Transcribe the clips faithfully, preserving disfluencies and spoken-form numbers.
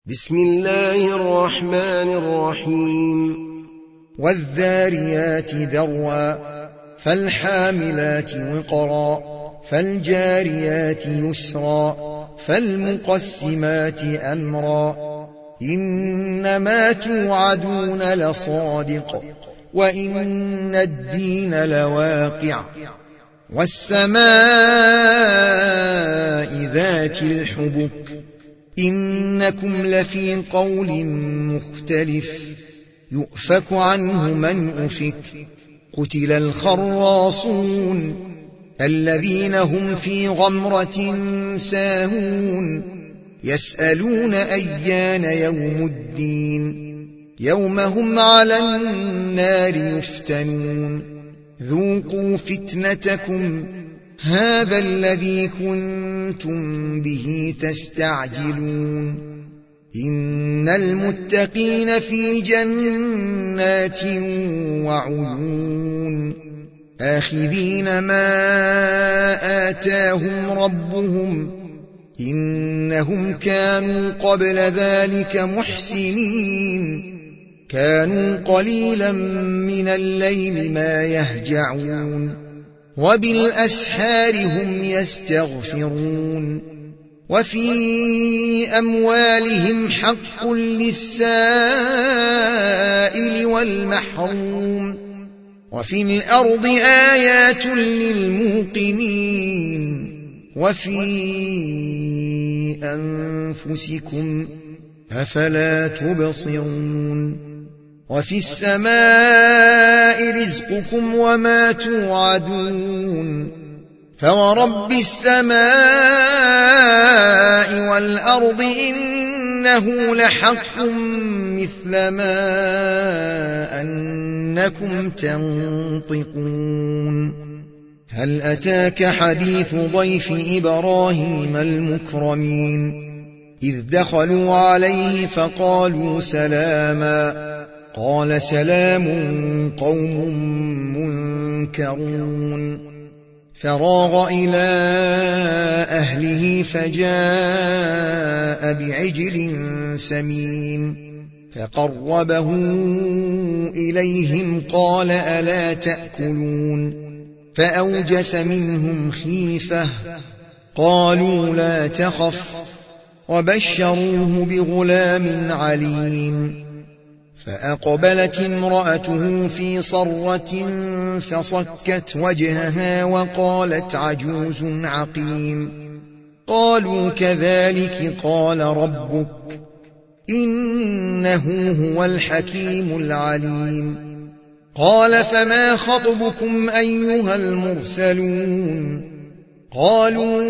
بسم الله الرحمن الرحيم والذاريات ذروا فالحاملات وقرا فالجاريات يسرا فالمقسمات أمرا إنما توعدون لصادق وإن الدين لواقع والسماء ذات الحبك إنكم لفي قول مختلف يؤفك عنه من أفك قتل الخراصون الذين هم في غمرة ساهون يسألون أيان يوم الدين يوم هم على النار يفتنون ذوقوا فتنتكم هذا الذي كنتم به تستعجلون إن المتقين في جنات وعيون آخذين ما آتاهم ربهم إنهم كانوا قبل ذلك محسنين كانوا قليلا من الليل ما يهجعون وبالأسحار هم يستغفرون وفي أموالهم حق للسائل والمحروم وفي الأرض آيات للموقنين وفي أنفسكم أفلا تبصرون وفي السماء رزقكم وما توعدون فورب السماء والأرض إنه لحق مثل ما أنكم تنطقون هل أتاك حديث ضيف إبراهيم المكرمين إذ دخلوا عليه فقالوا سلاما قال سلام قوم منكرون فراغ إلى أهله فجاء بعجل سمين فقربه إليهم قال ألا تأكلون فأوجس منهم خيفة قالوا لا تخف وبشروه بغلام عليم فأقبلت امرأته في صرة فصكت وجهها وقالت عجوز عقيم قالوا كذلك قال ربك إنه هو الحكيم العليم قال فما خطبكم أيها المرسلون قالوا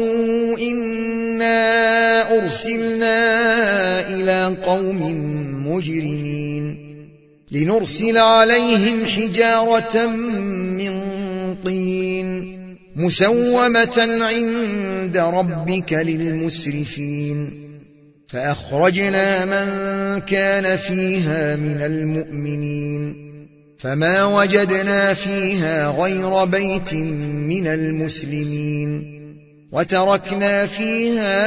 إنا أرسلنا إلى قوم مجرمين لنرسل عليهم حجارة من طين مسومة عند ربك للمسرفين فأخرجنا من كان فيها من المؤمنين فما وجدنا فيها غير بيت من المسلمين وتركنا فيها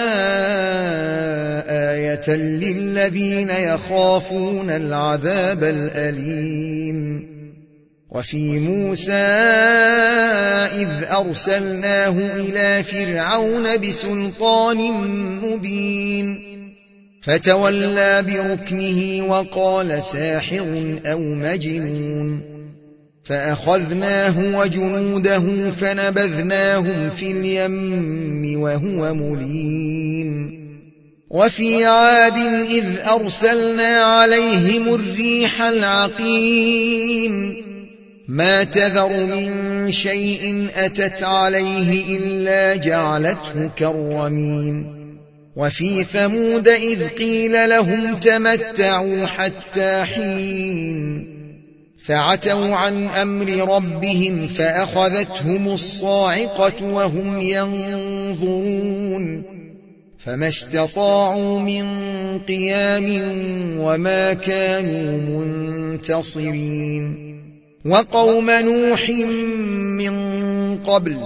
آية للذين يخافون العذاب الأليم وفي موسى إذ أرسلناه إلى فرعون بسلطان مبين فتولى بركنه وقال ساحر أو مجنون فأخذناه وجنوده فنبذناهم في اليم وهو مليم وفي عاد إذ أرسلنا عليهم الريح العقيم ما تذر من شيء أتت عليه إلا جعلته كالرميم وفي ثمود إذ قيل لهم تمتعوا حتى حين فعتوا عن أمر ربهم فأخذتهم الصاعقة وهم ينظرون فما استطاعوا من قيام وما كانوا منتصرين وقوم نوح من قبل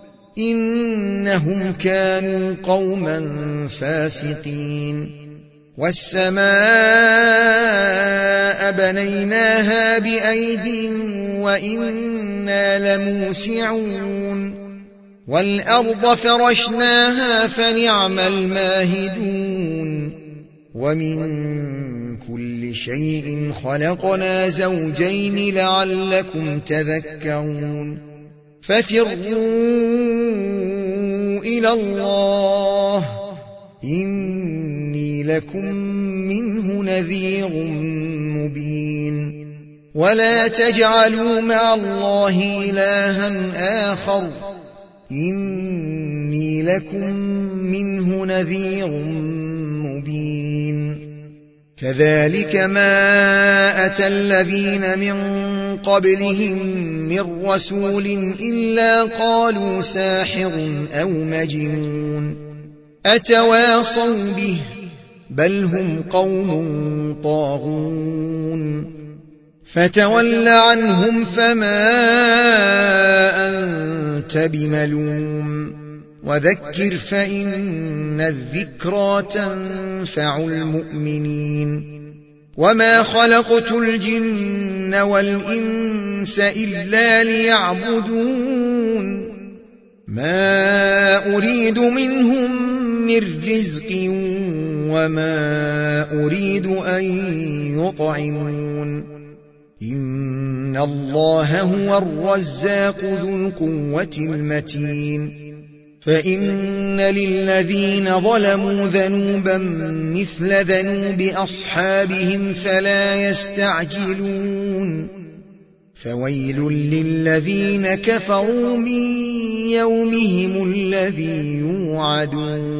إنهم كانوا قوما فاسقين والسماء بنيناها بأيد وإنا لموسعون والأرض فرشناها فنعم الماهدون ومن كل شيء خلقنا زوجين لعلكم تذكرون ففروا إلى الله إني لكم منه نذير مبين ولا تجعلوا مع الله إلها آخر إني لكم منه نذير مبين كذلك ما أتى الذين من قبلهم من رسول إلا قالوا ساحر أو مجنون أتواصوا به بل هم قوم طاغون فتول عنهم فما أنت بملوم وذكر فإن الذكرى تنفع المؤمنين وما خلقت الجن والإنس إلا ليعبدون ما أريد منهم من رزق وما أريد أن يطعمون إن الله هو الرزاق ذو القوة المتين فإن للذين ظلموا ذنوبا مثل ذنوب أصحابهم فلا يستعجلون فويل للذين كفروا من يومهم الذي يوعدون